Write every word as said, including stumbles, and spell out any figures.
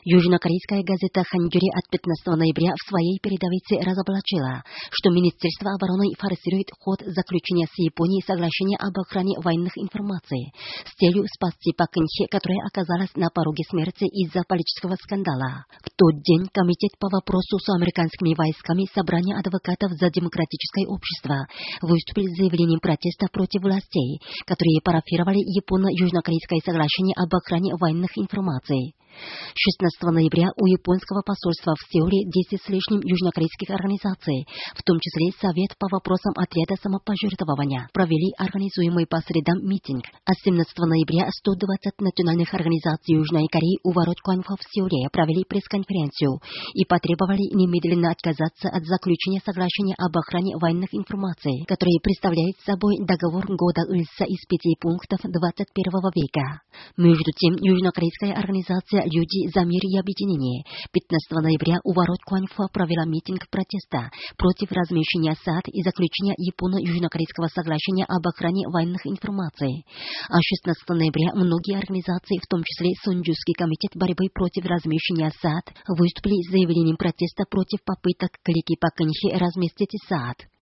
Южнокорейская газета «Хангюри» от пятнадцатого ноября в своей передовице разоблачила, что Министерство обороны форсирует ход заключения с Японией соглашения об охране военных информаций с целью спасти Пак Кын Хе, которая оказалась на пороге смерти из-за политического скандала. В тот день Комитет по вопросу с американскими войсками Собрания адвокатов за демократическое общество выступил с заявлением протеста против властей, которые парафировали Японо-Южнокорейское соглашение об охране военных информаций. шестнадцатого ноября у японского посольства в Сеуле десять с лишним южнокорейских организаций, в том числе Совет по вопросам отряда самопожертвования, провели организуемый по средам митинг. А семнадцатого ноября сто двадцать национальных организаций Южной Кореи у ворот Кванфа в Сеуле провели пресс-конференцию и потребовали немедленно отказаться от заключения соглашения об охране военных информаций, который представляет собой договор года Ильса из пяти пунктов двадцать первого века. Между тем, южнокорейская организация «Люди за мир и объединение» пятнадцатого ноября у ворот Кванфа провела митинг протеста против размещения САД и заключения Японо-Южнокорейского соглашения об охране военных информаций. А шестнадцатого ноября многие организации, в том числе Сонджуский комитет борьбы против размещения САД, выступили с заявлением протеста против попыток клики Пак Кын Хе разместить САД.